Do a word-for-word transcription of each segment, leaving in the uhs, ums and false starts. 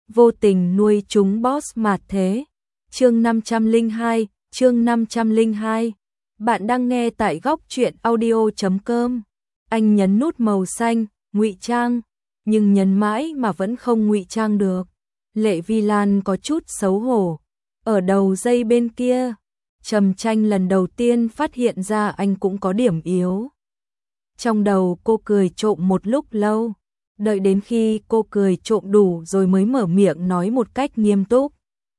vô tình nuôi chúng boss mà thế. Chương năm trăm lẻ hai, chương năm trăm lẻ hai. Bạn đang nghe tại góc truyện audio chấm com. Anh nhấn nút màu xanh, ngụy trang, nhưng nhấn mãi mà vẫn không ngụy trang được. Lệ Vi Lan có chút xấu hổ. Ở đầu dây bên kia, Trầm Tranh lần đầu tiên phát hiện ra anh cũng có điểm yếu. Trong đầu cô cười trộm một lúc lâu, đợi đến khi cô cười trộm đủ rồi mới mở miệng nói một cách nghiêm túc.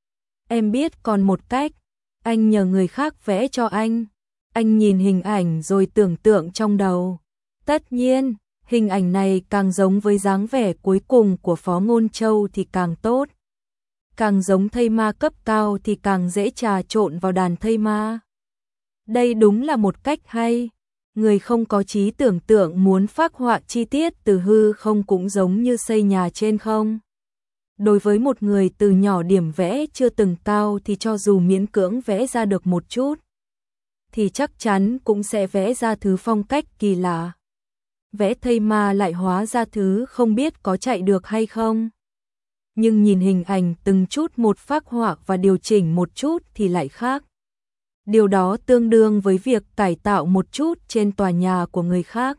Em biết còn một cách, anh nhờ người khác vẽ cho anh. Anh nhìn hình ảnh rồi tưởng tượng trong đầu. Tất nhiên, hình ảnh này càng giống với dáng vẻ cuối cùng của Phó Ngôn Châu thì càng tốt. Càng giống thây ma cấp cao thì càng dễ trà trộn vào đàn thây ma. Đây đúng là một cách hay. Người không có trí tưởng tượng muốn phác họa chi tiết từ hư không cũng giống như xây nhà trên không. Đối với một người từ nhỏ điểm vẽ chưa từng cao thì cho dù miễn cưỡng vẽ ra được một chút, thì chắc chắn cũng sẽ vẽ ra thứ phong cách kỳ lạ. Vẽ thây ma lại hóa ra thứ không biết có chạy được hay không. Nhưng nhìn hình ảnh từng chút một phác họa và điều chỉnh một chút thì lại khác. Điều đó tương đương với việc cải tạo một chút trên tòa nhà của người khác.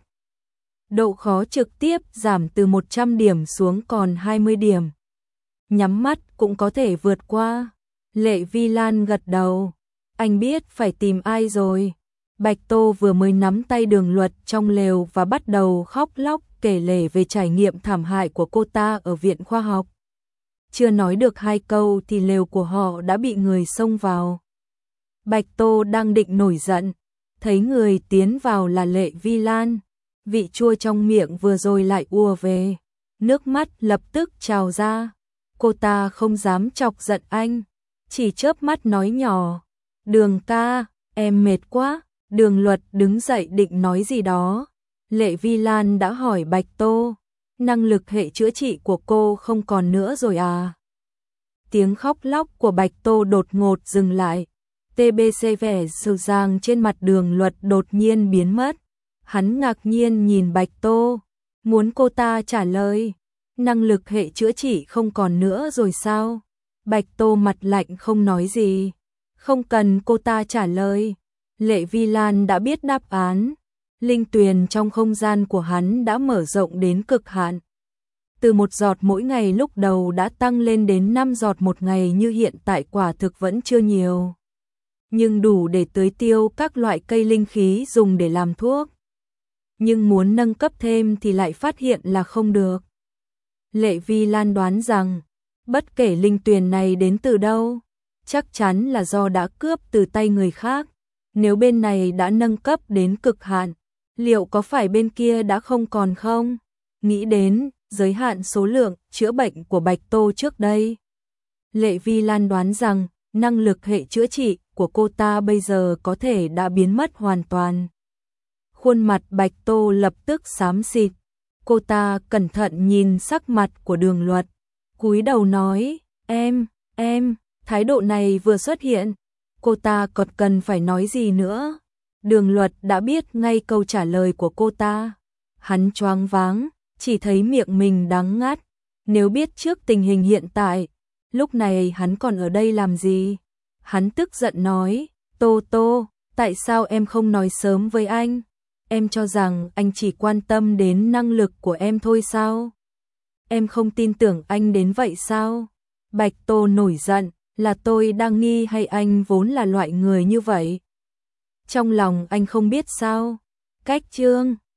Độ khó trực tiếp giảm từ một trăm điểm xuống còn hai mươi điểm. Nhắm mắt cũng có thể vượt qua. Lệ Vi Lan gật đầu. Anh biết phải tìm ai rồi. Bạch Tô vừa mới nắm tay Đường Luật trong lều và bắt đầu khóc lóc kể lể về trải nghiệm thảm hại của cô ta ở viện khoa học. Chưa nói được hai câu thì lều của họ đã bị người xông vào. Bạch Tô đang định nổi giận, thấy người tiến vào là Lệ Vi Lan. Vị chua trong miệng vừa rồi lại ùa về, nước mắt lập tức trào ra. Cô ta không dám chọc giận anh, chỉ chớp mắt nói nhỏ. Đường ca, em mệt quá. Đường Luật đứng dậy định nói gì đó. Lệ Vi Lan đã hỏi Bạch Tô, năng lực hệ chữa trị của cô không còn nữa rồi à? Tiếng khóc lóc của Bạch Tô đột ngột dừng lại. tê bê xê vẻ dịu dàng trên mặt Đường Luật đột nhiên biến mất. Hắn ngạc nhiên nhìn Bạch Tô, muốn cô ta trả lời. Năng lực hệ chữa trị không còn nữa rồi sao? Bạch Tô mặt lạnh không nói gì. Không cần cô ta trả lời. Lệ Vi Lan đã biết đáp án. Linh tuyền trong không gian của hắn đã mở rộng đến cực hạn. Từ một giọt mỗi ngày lúc đầu đã tăng lên đến năm giọt một ngày, như hiện tại quả thực vẫn chưa nhiều, nhưng đủ để tưới tiêu các loại cây linh khí dùng để làm thuốc. Nhưng muốn nâng cấp thêm thì lại phát hiện là không được. Lệ Vi Lan đoán rằng, bất kể linh tuyền này đến từ đâu, chắc chắn là do đã cướp từ tay người khác. Nếu bên này đã nâng cấp đến cực hạn, liệu có phải bên kia đã không còn không? Nghĩ đến giới hạn số lượng chữa bệnh của Bạch Tô trước đây, Lệ Vi Lan đoán rằng năng lực hệ chữa trị của cô ta bây giờ có thể đã biến mất hoàn toàn. Khuôn mặt Bạch Tô lập tức xám xịt. Cô ta cẩn thận nhìn sắc mặt của Đường Luật, cúi đầu nói, em, em, thái độ này vừa xuất hiện, cô ta còn cần phải nói gì nữa. Đường Luật đã biết ngay câu trả lời của cô ta. Hắn choáng váng, chỉ thấy miệng mình đắng ngắt. Nếu biết trước tình hình hiện tại, lúc này hắn còn ở đây làm gì? Hắn tức giận nói, Tô Tô, tại sao em không nói sớm với anh? Em cho rằng anh chỉ quan tâm đến năng lực của em thôi sao? Em không tin tưởng anh đến vậy sao? Bạch Tô nổi giận, là tôi đang nghi hay anh vốn là loại người như vậy? Trong lòng anh không biết sao? Cách chương